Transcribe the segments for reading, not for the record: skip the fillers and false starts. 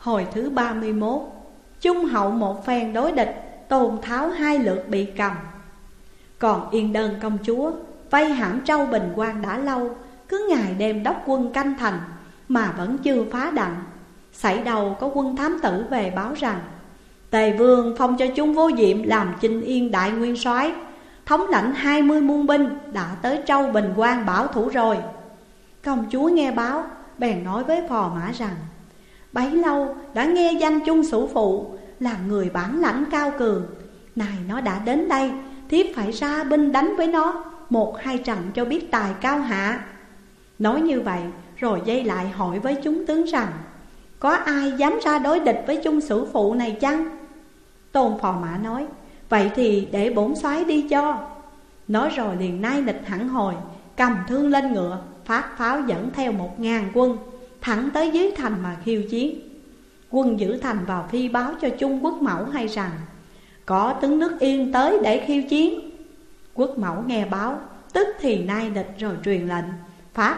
Hồi thứ 31, Trung hậu một phen đối địch, Tôn Tháo 2 lượt bị cầm. Còn Yên Đơn công chúa vây hãm Trâu Bình Quang đã lâu, cứ ngày đêm đốc quân canh thành mà vẫn chưa phá đặng. Xảy đầu có quân thám tử về báo rằng Tề Vương phong cho Trung Vô Diệm làm Chinh Yên đại nguyên soái, thống lãnh 20 muôn binh đã tới Trâu Bình Quang bảo thủ rồi. Công chúa nghe báo bèn nói với phò mã rằng bấy lâu đã nghe danh Trung Sủ Phụ là người bản lãnh cao cường, này nó đã đến đây, thiếp phải ra binh đánh với nó 1-2 trận cho biết tài cao hạ. Nói như vậy rồi dây lại hỏi với chúng tướng rằng có ai dám ra đối địch với Trung Sủ Phụ này chăng? Tôn phò mã nói vậy thì để bổn soái đi cho. Nói rồi liền nai nịch hẳn hồi, cầm thương lên ngựa, phát pháo dẫn theo 1000 quân thẳng tới dưới thành mà khiêu chiến. Quân giữ thành vào phi báo cho Trung Quốc Mẫu hay rằng có tướng nước Yên tới để khiêu chiến. Quốc Mẫu nghe báo tức thì nai nịch rồi truyền lệnh phát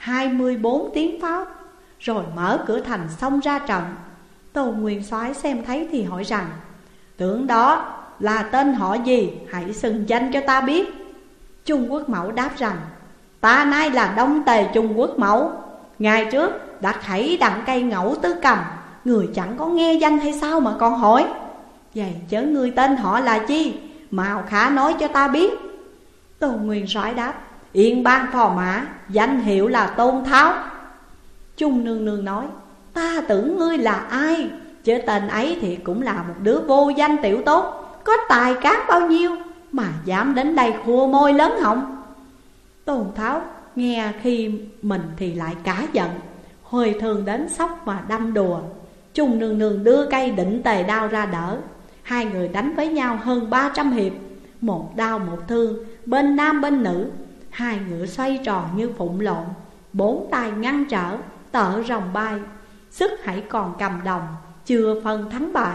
24 tiếng pháo, rồi mở cửa thành xông ra trận. Tôn Nguyên soái xem thấy thì hỏi rằng tướng đó là tên họ gì, hãy xưng danh cho ta biết. Trung Quốc Mẫu đáp rằng ta nay là Đông Tề Trung Quốc Mẫu, ngày trước đã khẩy đặng cây Ngẫu Tứ Cầm, người chẳng có nghe danh hay sao mà còn hỏi? Vậy chớ ngươi tên họ là chi, Mào khả nói cho ta biết. Tôn Nguyên soái đáp Yên Bang phò mã, danh hiệu là Tôn Tháo. Trung Nương Nương nói ta tưởng ngươi là ai, chứ tên ấy thì cũng là một đứa vô danh tiểu tốt, có tài cán bao nhiêu mà dám đến đây khua môi lớn họng. Tôn Tháo nghe khi mình thì lại cả giận, hồi thường đến sóc mà đâm đùa. Trung Nương Nương đưa cây Định Tề đao ra đỡ, hai người đánh với nhau hơn 300 hiệp, một đao một thương, bên nam bên nữ. Hai ngựa xoay tròn như phụng lộn, 4 tay ngăn trở, tợ rồng bay, sức hãy còn cầm đồng, chưa phân thắng bại.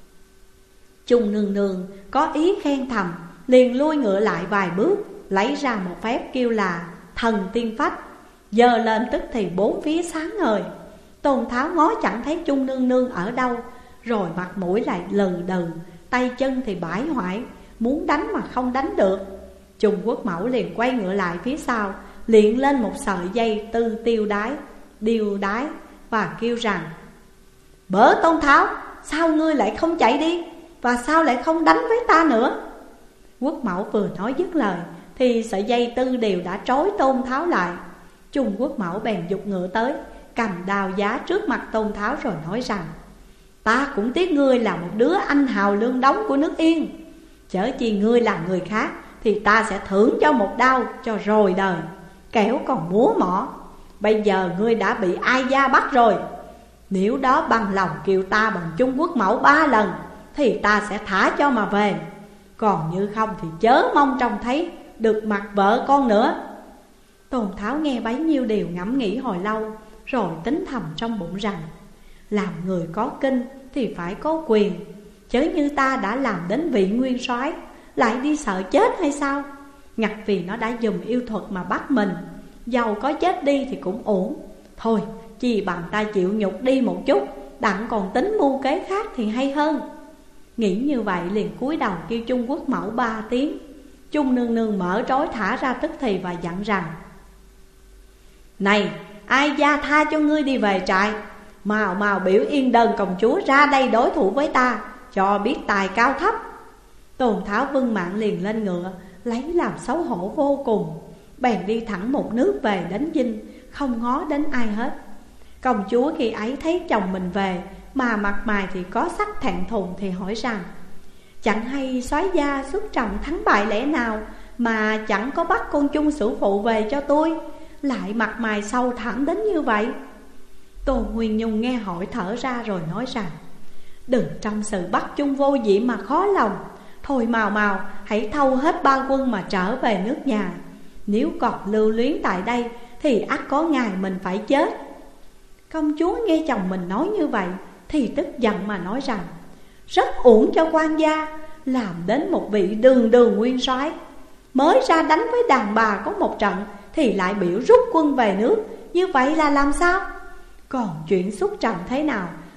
Trung Nương Nương có ý khen thầm, liền lui ngựa lại vài bước, lấy ra một phép kêu là Thần Tiên Phách, giơ lên tức thì 4 phía sáng ngời. Tôn Tháo ngó chẳng thấy Trung Nương Nương ở đâu, rồi mặt mũi lại lừ đừ, tay chân thì bãi hoại, muốn đánh mà không đánh được. Trung Quốc Mẫu liền quay ngựa lại phía sau, liền lên một sợi dây tư điêu đái và kêu rằng Bỡ Tôn Tháo, sao ngươi lại không chạy đi, và sao lại không đánh với ta nữa? Quốc Mẫu vừa nói dứt lời thì sợi dây tư điều đã trói Tôn Tháo lại. Trung Quốc Mẫu bèn giục ngựa tới, cầm đao giá trước mặt Tôn Tháo rồi nói rằng ta cũng tiếc ngươi là một đứa anh hào lương đống của nước Yên, chớ chi ngươi là người khác thì ta sẽ thưởng cho một đao cho rồi đời, kẻo còn múa mỏ. Bây giờ ngươi đã bị Ai Gia bắt rồi, nếu đó bằng lòng kêu ta bằng Trung Quốc Mẫu 3 lần thì ta sẽ thả cho mà về, còn như không thì chớ mong trông thấy được mặt vợ con nữa. Tôn Tháo nghe bấy nhiêu điều ngẫm nghĩ hồi lâu, rồi tính thầm trong bụng rằng làm người có kinh thì phải có quyền, chớ như ta đã làm đến vị nguyên soái lại đi sợ chết hay sao? Ngặt vì nó đã dùng yêu thuật mà bắt mình, dầu có chết đi thì cũng ổn. Thôi chỉ bằng ta chịu nhục đi một chút, đặng còn tính mưu kế khác thì hay hơn. Nghĩ như vậy liền cúi đầu kêu Trung Quốc Mẫu 3 tiếng. Trung Nương Nương mở trói thả ra tức thì và dặn rằng này, Ai Gia tha cho ngươi đi về trại, mau biểu Yên Đơn công chúa ra đây đối thủ với ta, cho biết tài cao thấp. Tôn Tháo vâng mạng liền lên ngựa, lấy làm xấu hổ vô cùng, bèn đi thẳng một nước về đến dinh, không ngó đến ai hết. Công chúa khi ấy thấy chồng mình về mà mặt mày thì có sắc thẹn thùng, thì hỏi rằng chẳng hay soái gia xuất trận thắng bại lẽ nào mà chẳng có bắt con Trung Sủ Phụ về cho tôi, lại mặt mày sâu thẳm đến như vậy? Tôn Nguyên Nhung nghe hỏi thở ra rồi nói rằng đừng trong sự bắt Trung Vô Diệm mà khó lòng. Thôi mau hãy thâu hết 3 quân mà trở về nước nhà, nếu còn lưu luyến tại đây thì ắt có ngày mình phải chết. Công chúa nghe chồng mình nói như vậy thì tức giận mà nói rằng rất uổng cho quan gia, làm đến một vị đường nguyên soái mới ra đánh với đàn bà có một trận thì lại biểu rút quân về nước, như vậy là làm sao? Còn chuyện xuất trận thế nào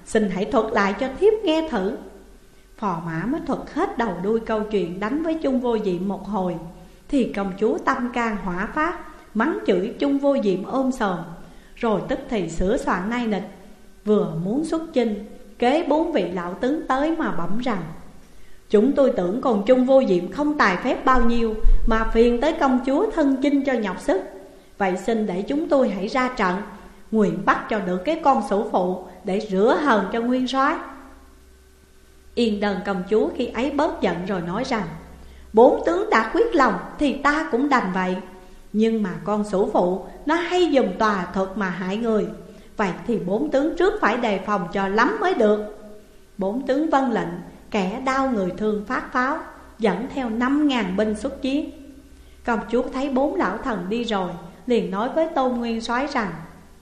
xin hãy thuật lại cho thiếp nghe thử. Phò mã mới thuật hết đầu đuôi câu chuyện đánh với Chung Vô Diệm một hồi, thì công chúa tâm can hỏa phát, mắng chửi Chung Vô Diệm ôm sòm, rồi tức thì sửa soạn nai nịch. Vừa muốn xuất chinh, kế 4 vị lão tướng tới mà bẩm rằng: chúng tôi tưởng còn Chung Vô Diệm không tài phép bao nhiêu, mà phiền tới công chúa thân chinh cho nhọc sức. Vậy xin để chúng tôi hãy ra trận, nguyện bắt cho được cái con sủ phụ, để rửa hờn cho nguyên soái. Yên Đơn công chúa khi ấy bớt giận rồi nói rằng: 4 tướng đã quyết lòng thì ta cũng đành vậy. Nhưng mà con sủ phụ nó hay dùng tà thuật mà hại người, vậy thì 4 tướng trước phải đề phòng cho lắm mới được. 4 tướng vâng lệnh, kẻ đau người thương phát pháo, dẫn theo 5.000 binh xuất chiến. Công chúa thấy 4 lão thần đi rồi, liền nói với Tôn Nguyên Soái rằng: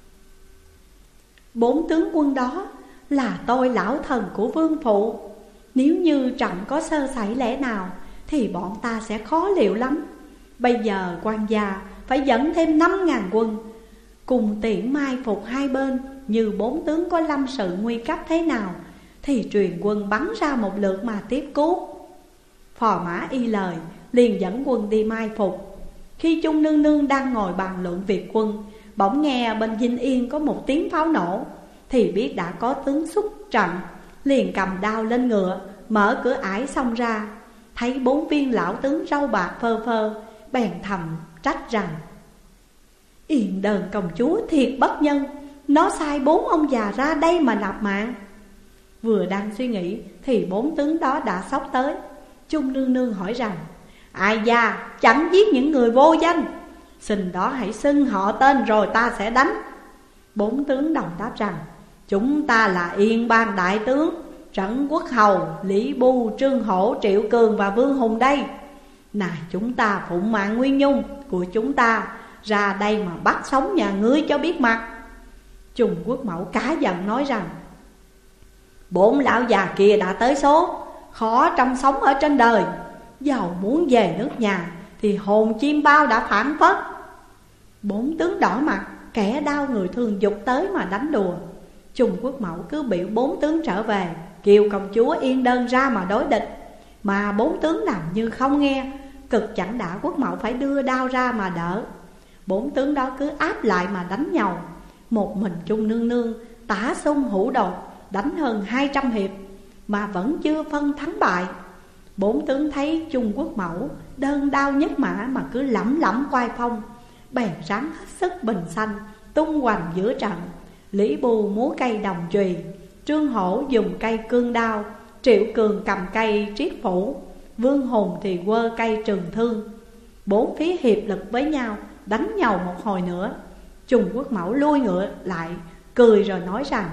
4 tướng quân đó là tôi lão thần của vương phụ. Nếu như trận có sơ sẩy lẽ nào thì bọn ta sẽ khó liệu lắm. Bây giờ quan gia phải dẫn thêm 5.000 quân, cùng tiễn mai phục hai bên. Như 4 tướng có lâm sự nguy cấp thế nào thì truyền quân bắn ra một lượt mà tiếp cứu. Phò mã y lời, liền dẫn quân đi mai phục. Khi Chung nương nương đang ngồi bàn luận việc quân, bỗng nghe bên Dinh Yên có một tiếng pháo nổ, thì biết đã có tướng xuất trận. Liền cầm đao lên ngựa, mở cửa ải xông ra. Thấy 4 viên lão tướng râu bạc phơ phơ, bèn thầm trách rằng: Yên Đơn công chúa thiệt bất nhân, nó sai 4 ông già ra đây mà nạp mạng. Vừa đang suy nghĩ thì 4 tướng đó đã xốc tới. Chung nương nương hỏi rằng: ai già chẳng giết những người vô danh, xin đó hãy xưng họ tên rồi ta sẽ đánh. 4 tướng đồng đáp rằng: chúng ta là Yên Bang đại tướng Trấn Quốc Hầu, Lý Bu, Trương Hổ, Triệu Cường và Vương Hùng đây. Này chúng ta phụng mạng Nguyên Nhung của chúng ta ra đây mà bắt sống nhà ngươi cho biết mặt. Trùng Quốc Mẫu cá giận nói rằng: 4 lão già kia đã tới số, khó trong sống ở trên đời. Dầu muốn về nước nhà thì hồn chim bao đã phản phất. 4 tướng đỏ mặt, kẻ đau người thường dục tới mà đánh đùa. Trùng Quốc Mẫu cứ biểu 4 tướng trở về, kêu công chúa Yên Đơn ra mà đối địch. Mà 4 tướng làm như không nghe, cực chẳng đã Quốc Mẫu phải đưa đao ra mà đỡ. 4 tướng đó cứ áp lại mà đánh nhau. Một mình Chung nương nương tả xung hữu đột, đánh hơn 200 hiệp mà vẫn chưa phân thắng bại. 4 tướng thấy Chung Quốc Mẫu đơn đao nhất mã mà cứ lẩm lẩm quay phong, bèn ráng hết sức bình xanh tung hoành giữa trận. Lý Bù múa cây đồng chùy, Trương Hổ dùng cây cương đao, Triệu Cường cầm cây triết phủ, Vương Hùng thì quơ cây trường thương. 4 phía hiệp lực với nhau, đánh nhau một hồi nữa. Trùng Quốc Mẫu lui ngựa lại, cười rồi nói rằng: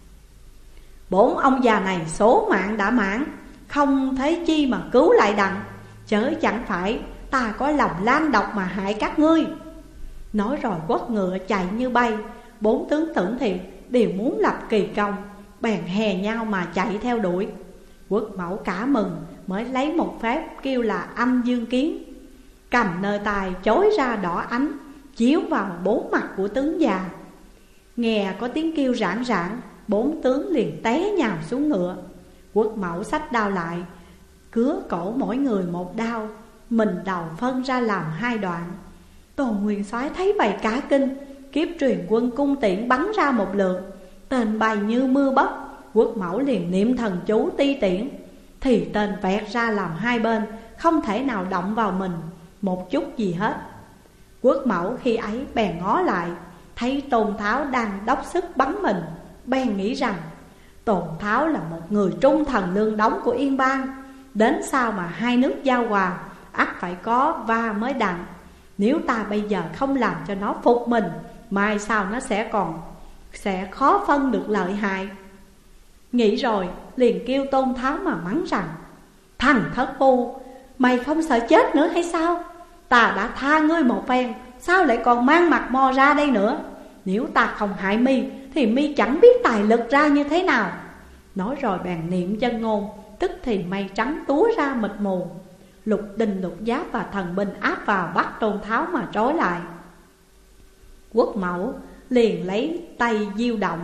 4 ông già này số mạng đã mãn, không thấy chi mà cứu lại đặng, chớ chẳng phải ta có lòng lan độc mà hại các ngươi. Nói rồi quất ngựa chạy như bay. 4 tướng tưởng thiệt đều muốn lập kỳ công, bèn hè nhau mà chạy theo đuổi. Quốc Mẫu cả mừng, mới lấy một phép kêu là Âm Dương Kiến, cầm nơi tài chối ra đỏ ánh, chiếu vào 4 mặt của tướng già. Nghe có tiếng kêu rảng rảng, 4 tướng liền té nhào xuống ngựa. Quốc Mẫu xách đao lại, cứa cổ mỗi người một đao, mình đầu phân ra làm 2 đoạn. Tôn Nguyên Soái thấy vậy cả kinh, kiếp truyền quân cung tiễn bắn ra một lượt, tên bay như mưa bấc. Quốc Mẫu liền niệm thần chú ti tiễn, thì tên vẹt ra làm 2 bên, không thể nào động vào mình một chút gì hết. Quốc Mẫu khi ấy bèn ngó lại, thấy Tôn Tháo đang đốc sức bắn mình, bèn nghĩ rằng: Tôn Tháo là một người trung thần lương đống của Yên Bang, đến sao mà hai nước giao hòa, ắt phải có va mới đặng. Nếu ta bây giờ không làm cho nó phục mình, mai sau nó sẽ khó phân được lợi hại. Nghĩ rồi liền kêu Tôn Tháo mà mắng rằng: Thằng thất phu, mày không sợ chết nữa hay sao? Ta đã tha ngươi một phen, sao lại còn mang mặt mò ra đây nữa? Nếu ta không hại mi thì mi chẳng biết tài lực ra như thế nào. Nói rồi bèn niệm chân ngôn, tức thì mây trắng túa ra mịt mù. Lục Đình, Lục Giáp và thần binh áp vào bắt Tôn Tháo mà trói lại. Quốc Mẫu liền lấy tay diêu động,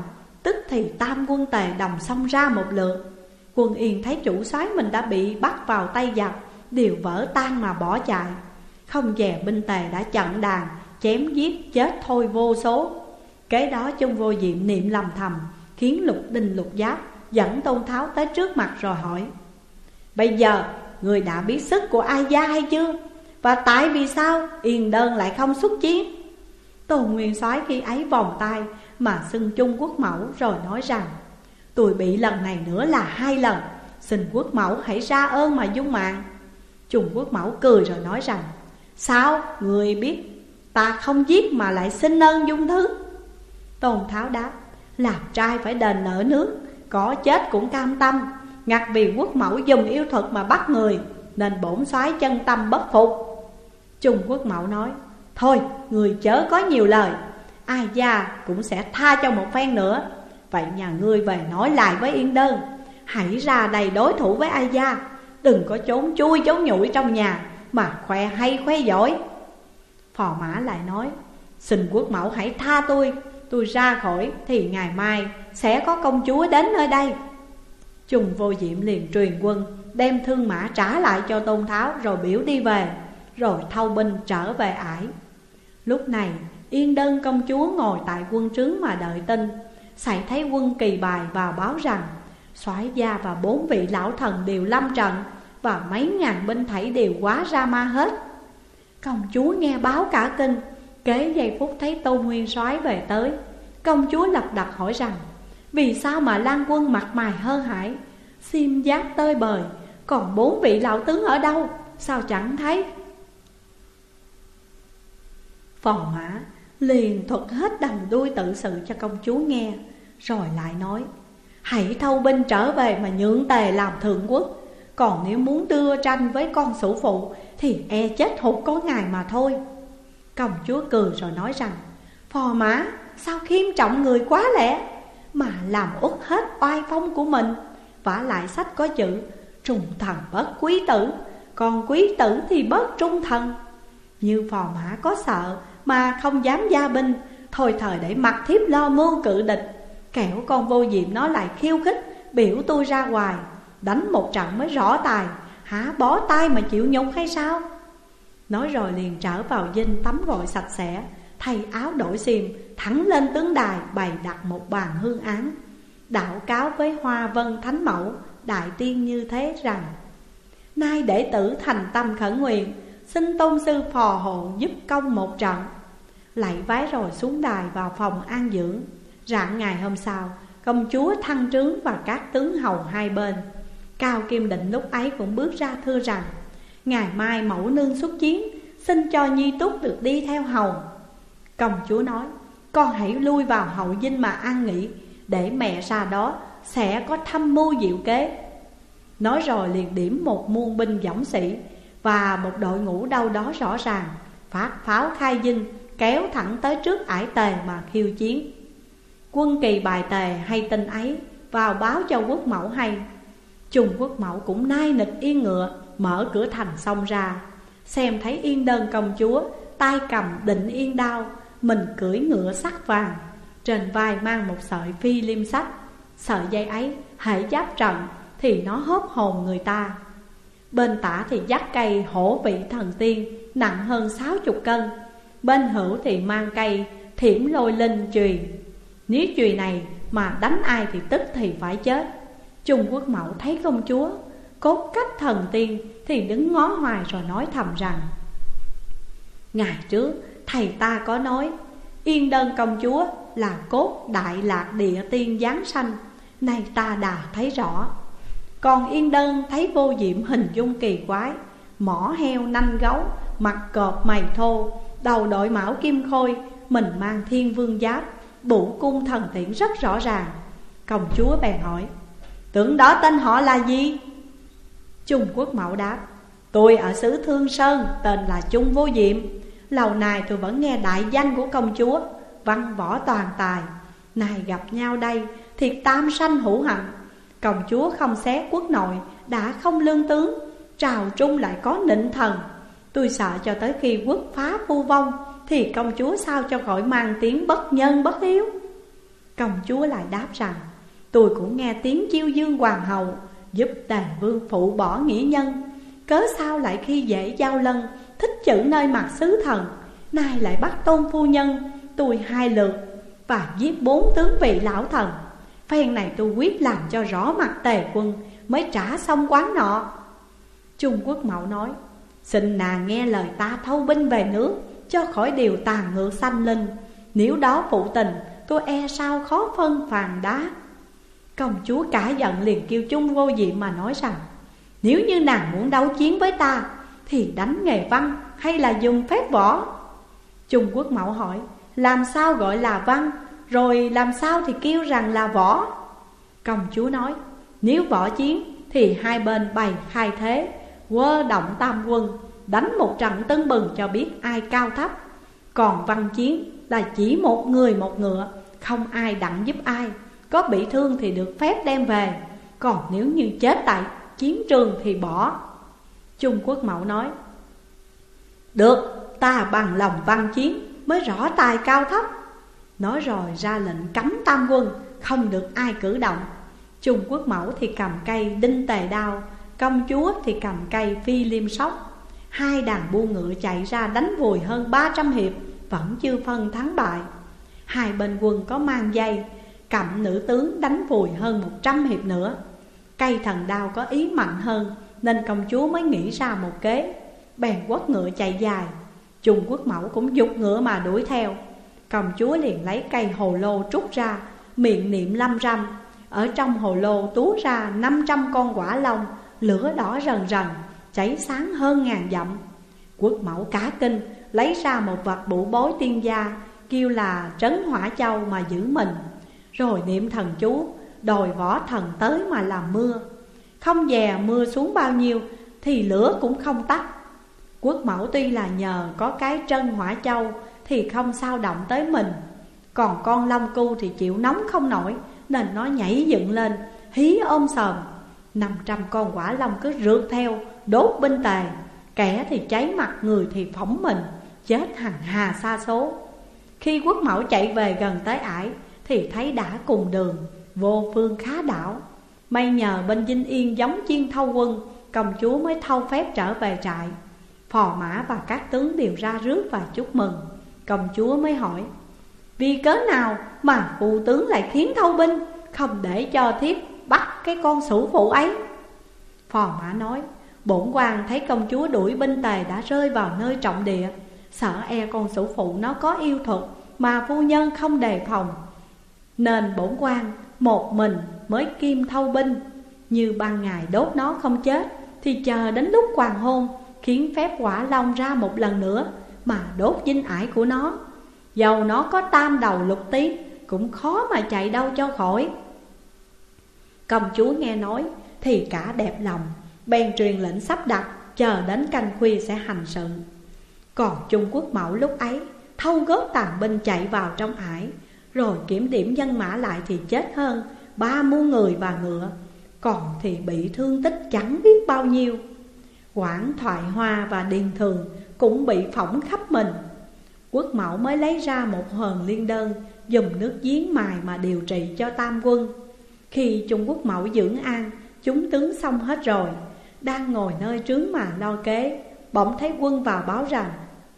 Tức thì tam quân Tề đồng xông ra một lượt. Quân Yên thấy chủ soái mình đã bị bắt vào tay giặc, đều vỡ tan mà bỏ chạy. Không dè binh Tề đã chặn đàn, chém giết chết thôi vô số. Kế đó Chung Vô Diệm niệm lầm thầm, khiến Lục Đinh Lục Giáp dẫn Tôn Tháo tới trước mặt rồi hỏi: bây giờ người đã biết sức của Ai Gia hay chưa? Và tại vì sao Yên Đơn lại không xuất chiến? Tôn Nguyên Soái khi ấy vòng tay mà xưng Chung Quốc Mẫu, rồi nói rằng: tôi bị lần này nữa là 2 lần, xin Quốc Mẫu hãy ra ơn mà dung mạng. Chung Quốc Mẫu cười rồi nói rằng: sao người biết ta không giết mà lại xin ơn dung thứ? Tôn Tháo đáp: làm trai phải đền nợ nước, có chết cũng cam tâm. Ngặt vì Quốc Mẫu dùng yêu thuật mà bắt người, nên bổn soái chân tâm bất phục. Chung Quốc Mẫu nói: thôi người chớ có nhiều lời, Ai Gia cũng sẽ tha cho một phen nữa. Vậy nhà ngươi về nói lại với Yên Đơn, hãy ra đầy đối thủ với Ai Gia, đừng có trốn chui trốn nhủi trong nhà mà khoe hay khoe giỏi. Phò Mã lại nói: xin Quốc Mẫu hãy tha tôi ra khỏi thì ngày mai sẽ có công chúa đến nơi đây. Chung Vô Diệm liền truyền quân đem thương mã trả lại cho Tôn Tháo, rồi biểu đi về, rồi thâu binh trở về ải. Lúc này Yên Đơn công chúa ngồi tại quân trướng mà đợi tin. Sảy thấy quân Kỳ Bài vào báo rằng soái gia và 4 vị lão thần đều lâm trận, và mấy ngàn binh thảy đều quá ra ma hết. Công chúa nghe báo cả kinh, kế giây phút thấy Tôn Nguyên Soái về tới. Công chúa lập đặt hỏi rằng: vì sao mà Lan quân mặt mày hơ hãi, xiêm giáp tơi bời, còn 4 vị lão tướng ở đâu, sao chẳng thấy? Phò Mã liền thuật hết đầu đuôi tự sự cho công chúa nghe, rồi lại nói: hãy thâu binh trở về mà nhượng Tề làm thượng quốc. Còn nếu muốn đưa tranh với con Sủ Phụ thì e chết hụt có ngày mà thôi. Công chúa cười rồi nói rằng: Phò Mã sao khiêm trọng người quá lẽ, mà làm uất hết oai phong của mình. Vả lại sách có chữ trung thần bất quý tử, còn quý tử thì bớt trung thần. Như Phò Mã có sợ mà không dám gia binh, thôi thời để mặc thiếp lo mưu cự địch. Kẻo con Vô Diệm nó lại khiêu khích, biểu tôi ra ngoài đánh một trận mới rõ tài, hả bó tay mà chịu nhục hay sao? Nói rồi liền trở vào dinh tắm gội sạch sẽ, thay áo đổi xiêm, thẳng lên tướng đài bày đặt một bàn hương án, đạo cáo với Hoa Vân Thánh Mẫu đại tiên như thế rằng: nay đệ tử thành tâm khẩn nguyện, xin tôn sư phò hộ giúp công một trận. Lạy vái rồi xuống đài vào phòng an dưỡng. Rạng ngày hôm sau, công chúa thăng trướng và các tướng hầu hai bên. Cao Kim Định lúc ấy cũng bước ra thưa rằng: ngày mai mẫu nương xuất chiến, xin cho nhi túc được đi theo hầu. Công chúa nói: con hãy lui vào hậu dinh mà an nghỉ, để mẹ ra đó sẽ có thăm mưu diệu kế. Nói rồi liền điểm một muôn binh dũng sĩ và một đội ngũ đâu đó rõ ràng, phát pháo khai dinh, kéo thẳng tới trước ải Tề mà khiêu chiến. Quân Kỳ Bài Tề hay tin ấy, vào báo cho Quốc Mẫu hay. Chung Quốc Mẫu cũng nai nịch yên ngựa, mở cửa thành xông ra. Xem thấy Yên Đơn công chúa, tay cầm Định Yên đao, mình cưỡi ngựa sắt vàng, trên vai mang một sợi phi liêm sách. Sợi dây ấy hễ giáp trận thì nó hớp hồn người ta. Bên tả thì dắt cây hổ vị thần tiên nặng hơn 60 cân. Bên hữu thì mang cây thiểm lôi linh chùy. Nếu chùy này mà đánh ai thì tức thì phải chết. Chung Quốc Mẫu thấy công chúa cốt cách thần tiên thì đứng ngó hoài rồi nói thầm rằng: ngày trước thầy ta có nói Yên Đơn công chúa là cốt Đại Lạc địa tiên giáng sanh, nay ta đã thấy rõ. Còn Yên Đơn thấy Vô Diệm hình dung kỳ quái, mỏ heo nanh gấu, mặt cọp mày thô, đầu đội mão kim khôi, mình mang thiên vương giáp, bụ cung thần tiễn rất rõ ràng. Công chúa bèn hỏi: tưởng đó tên họ là gì? Chung Quốc Mẫu đáp: tôi ở xứ Thương Sơn, tên là Chung Vô Diệm. Lâu nay tôi vẫn nghe đại danh của công chúa, văn võ toàn tài. Nay gặp nhau đây, thiệt tam sanh hữu hạnh. Công chúa không xé quốc nội, đã không lương tướng, trào trung lại có nịnh thần. Tôi sợ cho tới khi quốc phá phu vong, thì công chúa sao cho khỏi mang tiếng bất nhân bất hiếu. Công chúa lại đáp rằng: tôi cũng nghe tiếng chiêu dương hoàng hậu giúp Tề vương phụ bỏ nghĩa nhân, cớ sao lại khi dễ Giao Lân, thích chữ nơi mặt sứ thần, nay lại bắt Tôn phu nhân tôi 2 lượt và giết 4 tướng vị lão thần. Phen này tôi quyết làm cho rõ mặt Tề quân mới trả xong quán nọ. Trung Quốc Mậu nói: xin nàng nghe lời ta thâu binh về nước, cho khỏi điều tàn ngược sanh linh. Nếu đó phụ tình, tôi e sao khó phân phàn đá. Công chúa cả giận liền kêu Trung Vô Diệm mà nói rằng: nếu như nàng muốn đấu chiến với ta thì đánh nghề văn hay là dùng phép võ? Trung Quốc Mậu hỏi: làm sao gọi là văn, rồi làm sao thì kêu rằng là võ? Công chúa nói: nếu võ chiến thì hai bên bày khai thế, quơ động tam quân, đánh một trận tưng bừng cho biết ai cao thấp. Còn văn chiến là chỉ một người một ngựa, không ai đặng giúp ai. Có bị thương thì được phép đem về, còn nếu như chết tại chiến trường thì bỏ. Trung Quốc Mậu nói: được, ta bằng lòng văn chiến mới rõ tài cao thấp. Nói rồi ra lệnh cấm tam quân, không được ai cử động. Trung Quốc Mẫu thì cầm cây đinh tề đao, công chúa thì cầm cây phi liêm sóc. Hai đàn buôn ngựa chạy ra đánh vùi hơn 300 hiệp, vẫn chưa phân thắng bại. Hai bên quân có mang dây, cầm nữ tướng đánh vùi hơn 100 hiệp nữa. Cây thần đao có ý mạnh hơn, nên công chúa mới nghĩ ra một kế, bèn quất ngựa chạy dài. Trung Quốc Mẫu cũng giục ngựa mà đuổi theo. Công chúa liền lấy cây hồ lô trút ra, miệng niệm lâm râm. Ở trong hồ lô túa ra 500 con quả long, lửa đỏ rần rần, cháy sáng hơn ngàn dặm. Quốc Mẫu cả kinh, lấy ra một vật bụ bối tiên gia, kêu là Trấn Hỏa Châu mà giữ mình. Rồi niệm thần chú, đòi võ thần tới mà làm mưa. Không dè mưa xuống bao nhiêu thì lửa cũng không tắt. Quốc Mẫu tuy là nhờ có cái Trân Hỏa Châu thì không sao động tới mình, còn con long cu thì chịu nóng không nổi, nên nó nhảy dựng lên, hí ôm sòm. 500 con quả long cứ rượt theo, đốt binh Tề. Kẻ thì cháy mặt, người thì phỏng mình, chết hàng hà sa số. Khi Quốc Mẫu chạy về gần tới ải thì thấy đã cùng đường, vô phương khá đảo. May nhờ bên Vinh Yên giống chiên thâu quân, công chúa mới thâu phép trở về trại. Phò mã và các tướng đều ra rước và chúc mừng. Công chúa mới hỏi: vì cớ nào mà phụ tướng lại khiến thâu binh, không để cho thiếp bắt cái con sủ phụ ấy? Phò mã nói: bổn quan thấy công chúa đuổi binh Tề đã rơi vào nơi trọng địa, sợ e con sủ phụ nó có yêu thuật mà phu nhân không đề phòng, nên bổn quan một mình mới kim thâu binh. Như ban ngày đốt nó không chết, thì chờ đến lúc hoàng hôn khiến phép quả long ra một lần nữa mà đốt dinh ải của nó. Dầu nó có tam đầu lục tí cũng khó mà chạy đâu cho khỏi. Công chúa nghe nói thì cả đẹp lòng, bèn truyền lệnh sắp đặt, chờ đến canh khuya sẽ hành sự. Còn Trung Quốc Mẫu lúc ấy thâu gót tàn binh chạy vào trong ải, rồi kiểm điểm nhân mã lại thì chết hơn 30 người và ngựa, còn thì bị thương tích chẳng biết bao nhiêu. Quảng Thoại Hoa và Điền Thường cũng bị phỏng khắp mình. Quốc Mẫu mới lấy ra một hờn liên đơn, dùng nước giếng mài mà điều trị cho tam quân. Khi Trung Quốc Mẫu dưỡng an, chúng tướng xong hết rồi, đang ngồi nơi trướng mà lo kế, bỗng thấy quân vào báo rằng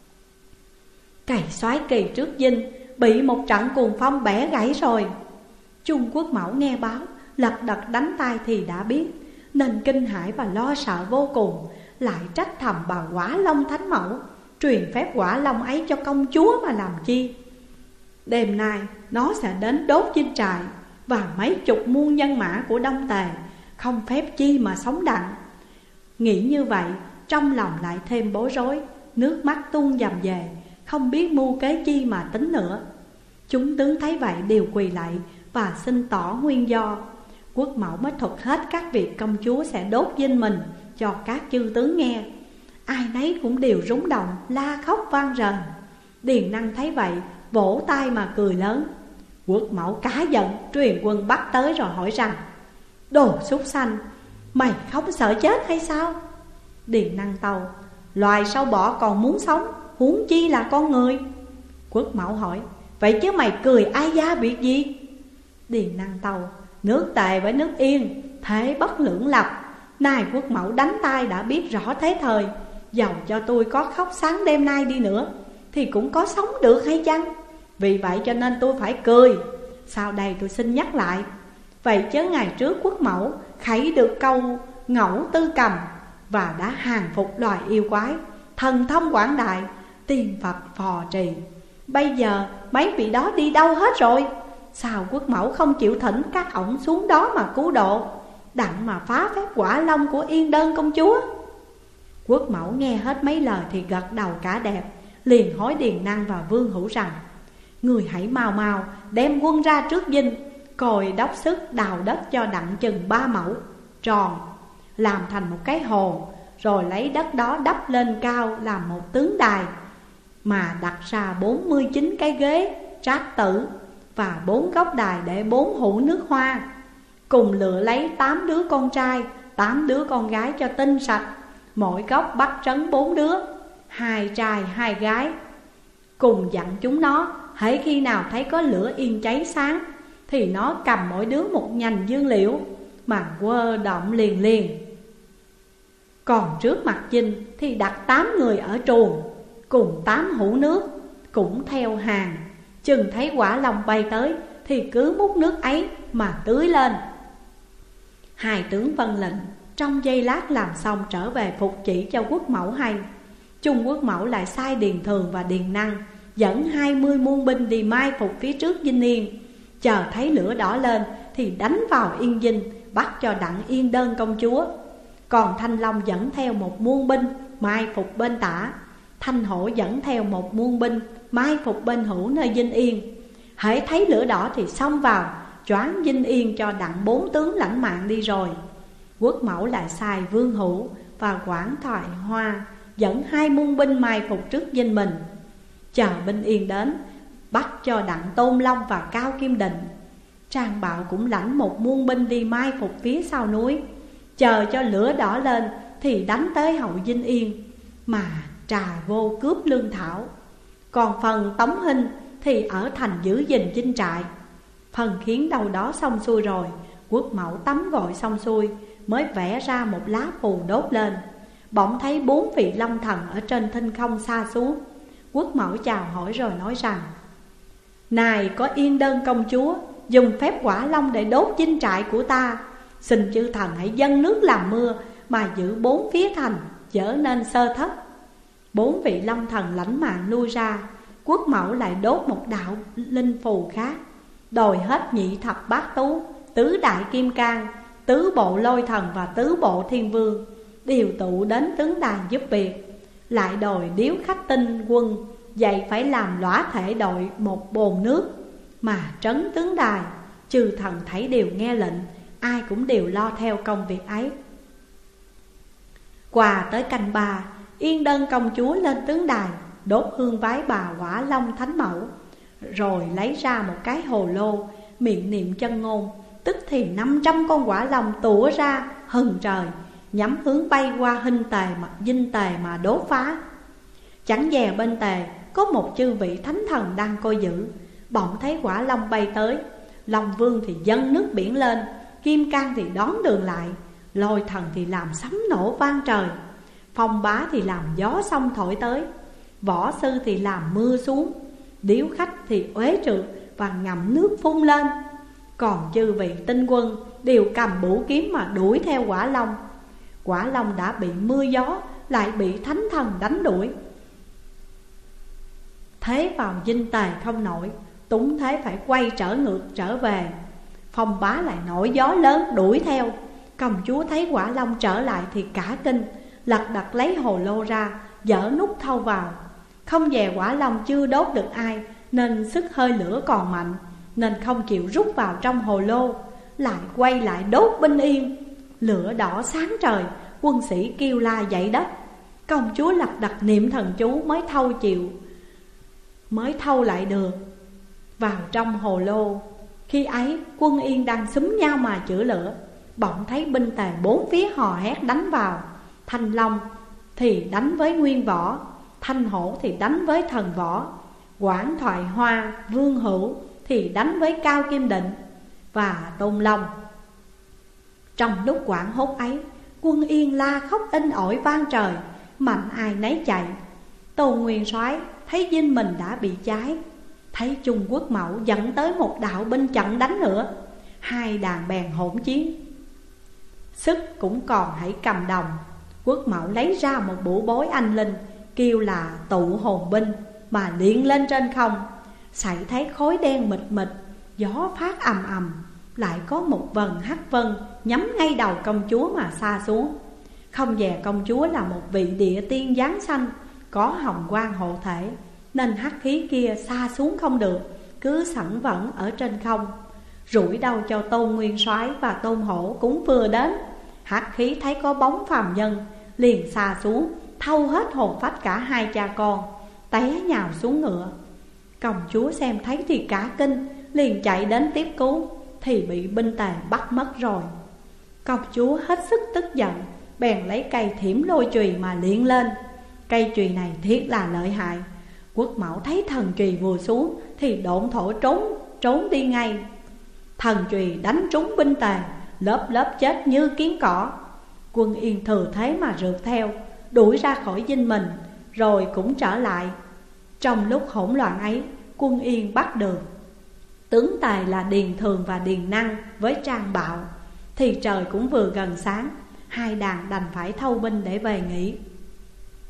cày Soái Kỳ trước dinh bị một trận cuồng phong bẻ gãy rồi. Trung Quốc Mẫu nghe báo, lật đật đánh tay thì đã biết, nên kinh hãi và lo sợ vô cùng, lại trách thầm bà Quả Long Thánh Mẫu truyền phép quả long ấy cho công chúa mà làm chi. Đêm nay nó sẽ đến đốt dinh trại, và mấy chục muôn nhân mã của Đông Tề không phép chi mà sống đặng. Nghĩ như vậy, trong lòng lại thêm bối rối, nước mắt tuôn dầm về, không biết mưu kế chi mà tính nữa. Chúng tướng thấy vậy đều quỳ lạy và xin tỏ nguyên do. Quốc Mẫu mới thuật hết các việc công chúa sẽ đốt dinh mình cho các chư tướng nghe. Ai nấy cũng đều rúng động, la khóc vang rền. Điền Năng thấy vậy, vỗ tay mà cười lớn. Quốc Mẫu cá giận, truyền quân bắt tới rồi hỏi rằng: đồ súc sanh, mày không sợ chết hay sao? Điền Năng tâu: loài sâu bọ còn muốn sống, huống chi là con người. Quốc Mẫu hỏi: vậy chứ mày cười ai gia việc gì? Điền Năng tâu: nước Tề với nước Yên thế bất lưỡng lập, nay quốc mẫu đánh tay đã biết rõ thế thời. Dầu cho tôi có khóc sáng đêm nay đi nữa thì cũng có sống được hay chăng? Vì vậy cho nên tôi phải cười. Sau đây tôi xin nhắc lại, vậy chớ ngày trước quốc mẫu khẩy được câu ngẫu tư cầm và đã hàng phục loài yêu quái, thần thông quảng đại, tiên Phật phò trì. Bây giờ mấy vị đó đi đâu hết rồi? Sao quốc mẫu không chịu thỉnh các ổng xuống đó mà cứu độ, đặng mà phá phép Quả Long của Yên Đơn công chúa? Quốc mẫu nghe hết mấy lời thì gật đầu cả đẹp, liền hối Điền Năng và Vương Hữu rằng: người hãy mau mau đem quân ra trước dinh, còi đốc sức đào đất cho đặng chừng 3 mẫu tròn, làm thành một cái hồ, rồi lấy đất đó đắp lên cao làm một tướng đài, mà đặt ra 49 cái ghế trác tử và 4 góc đài để 4 hũ nước hoa, cùng lựa lấy 8 đứa con trai, 8 đứa con gái cho tinh sạch, mỗi góc bắt trấn 4 đứa, 2 trai 2 gái. Cùng dặn chúng nó hễ khi nào thấy có lửa yên cháy sáng thì nó cầm mỗi đứa một nhành dương liễu mà quơ động liền liền. Còn trước mặt dinh thì đặt 8 người ở truồng, cùng 8 hũ nước cũng theo hàng. Chừng thấy Quả Long bay tới thì cứ múc nước ấy mà tưới lên. Hai tướng vân lệnh, trong giây lát làm xong trở về phục chỉ cho quốc mẫu hay. Trung quốc mẫu lại sai Điền Thường và Điền Năng dẫn 20 muôn binh đi mai phục phía trước dinh Yên. Chờ thấy lửa đỏ lên thì đánh vào Yên dinh, bắt cho đặng Yên Đơn công chúa. Còn Thanh Long dẫn theo 1 muôn binh mai phục bên tả, Thanh Hổ dẫn theo 1 muôn binh mai phục bên hữu nơi dinh Yên. Hễ thấy lửa đỏ thì xông vào choáng dinh Yên cho đặng 4 tướng lãnh mạng đi rồi. Quốc mẫu lại sai Vương Hữu và Quảng Thoại Hoa dẫn 2 muôn binh mai phục trước dinh mình. Chờ binh Yên đến, bắt cho đặng Tôn Long và Cao Kim Định. Trang Bạo cũng lãnh 1 muôn binh đi mai phục phía sau núi. Chờ cho lửa đỏ lên thì đánh tới hậu dinh Yên, mà trà vô cướp lương thảo. Còn phần Tống Hinh thì ở thành giữ gìn dinh trại. Phần khiến đâu đó xong xuôi rồi, quốc mẫu tắm gội xong xuôi mới vẽ ra một lá phù đốt lên. Bỗng thấy 4 vị long thần ở trên thinh không xa xuống. Quốc mẫu chào hỏi rồi nói rằng: này có Yên Đơn công chúa dùng phép Quả Long để đốt dinh trại của ta, xin chư thần hãy dâng nước làm mưa mà giữ 4 phía thành trở nên sơ thất. 4 vị long thần lãnh mạng lui ra. Quốc mẫu lại đốt một đạo linh phù khác, đòi hết nhị thập bát tú, tứ đại kim cang, tứ bộ lôi thần và tứ bộ thiên vương đều tụ đến tướng đàn giúp việc. Lại đòi điếu khách tinh quân dạy phải làm lõa thể đội một bồn nước mà trấn tướng đài. Chư thần thấy đều nghe lệnh, ai cũng đều lo theo công việc ấy. Qua tới canh 3, Yên Đơn công chúa lên tướng đài đốt hương vái bà Quả Long thánh mẫu, rồi lấy ra một cái hồ lô, miệng niệm chân ngôn. Tức thì 500 con quả long tủa ra hừng trời, nhắm hướng bay qua Hinh Tề mặt dinh Tề mà đốt phá. Chẳng dè bên Tề có một chư vị thánh thần đang coi giữ. Bỗng thấy Quả Long bay tới, Long Vương thì dâng nước biển lên, Kim Cang thì đón đường lại, Lôi thần thì làm sấm nổ vang trời, Phong Bá thì làm gió sông thổi tới, Võ Sư thì làm mưa xuống, Điếu Khách thì uế trượt và ngậm nước phun lên. Còn chư vị tinh quân đều cầm bủ kiếm mà đuổi theo Quả Long. Quả Long đã bị mưa gió, lại bị thánh thần đánh đuổi, thế vào dinh Tề không nổi, túng thế phải quay ngược trở về. Phong Bá lại nổi gió lớn đuổi theo. Công chúa thấy Quả Long trở lại thì cả kinh, lật đật lấy hồ lô ra, dỡ nút thâu vào. Không dè Quả Long chưa đốt được ai, nên sức hơi lửa còn mạnh, nên không chịu rút vào trong hồ lô, lại quay lại đốt binh Yên. Lửa đỏ sáng trời, quân sĩ kêu la dậy đất. Công chúa lật đật niệm thần chú mới thâu lại được vào trong hồ lô. Khi ấy quân Yên đang xúm nhau mà chữa lửa, bỗng thấy binh Tề 4 phía hò hét đánh vào. Thanh Long thì đánh với Nguyên Võ, Thanh Hổ thì đánh với Thần Võ, Quảng Thoại Hoa, Vương Hữu thì đánh với Cao Kim Định. và Tôn Long. Trong lúc hoảng hốt ấy, Quân Yên la khóc inh ỏi vang trời, mạnh ai nấy chạy. Tôn Nguyên Soái thấy dinh mình đã bị cháy, thấy Trung Quốc Mẫu dẫn tới một đạo binh chặn đánh nữa, hai đàn bèn hỗn chiến. Sức cũng còn hãy cầm đồng, Quốc Mẫu lấy ra một bộ bối anh linh, kêu là tụ hồn binh, mà liệng lên trên không. Sảy thấy khói đen mịt mịt, gió phát ầm ầm, lại có một vần hắc vân nhắm ngay đầu công chúa mà sa xuống. Không dè công chúa là một vị địa tiên giáng sanh, có hồng quang hộ thể, nên hắc khí kia sa xuống không được, cứ sẵn vẫn ở trên không. Rủi đâu cho Tôn Nguyên Soái và Tôn Hổ cũng vừa đến, hắc khí thấy có bóng phàm nhân, liền sa xuống, thâu hết hồn phách cả hai cha con, té nhào xuống ngựa. Công chúa xem thấy thì cả kinh, liền chạy đến tiếp cứu, thì bị binh tề bắt mất rồi. Công chúa hết sức tức giận, bèn lấy cây thiểm lôi chùy mà liệng lên. Cây chùy này thiết là lợi hại. Quốc Mẫu thấy thần chùy vừa xuống thì độn thổ trốn đi ngay. Thần chùy đánh trúng binh tề, lớp lớp chết như kiến cỏ. Quân Yên thừa thế mà rượt theo, đuổi ra khỏi dinh mình, rồi cũng trở lại. Trong lúc hỗn loạn ấy, Quân Yên bắt được tướng tài là Điền Thường và Điền Năng với Trang Bạo, thì trời cũng vừa gần sáng, hai đàn đành phải thâu binh để về nghỉ.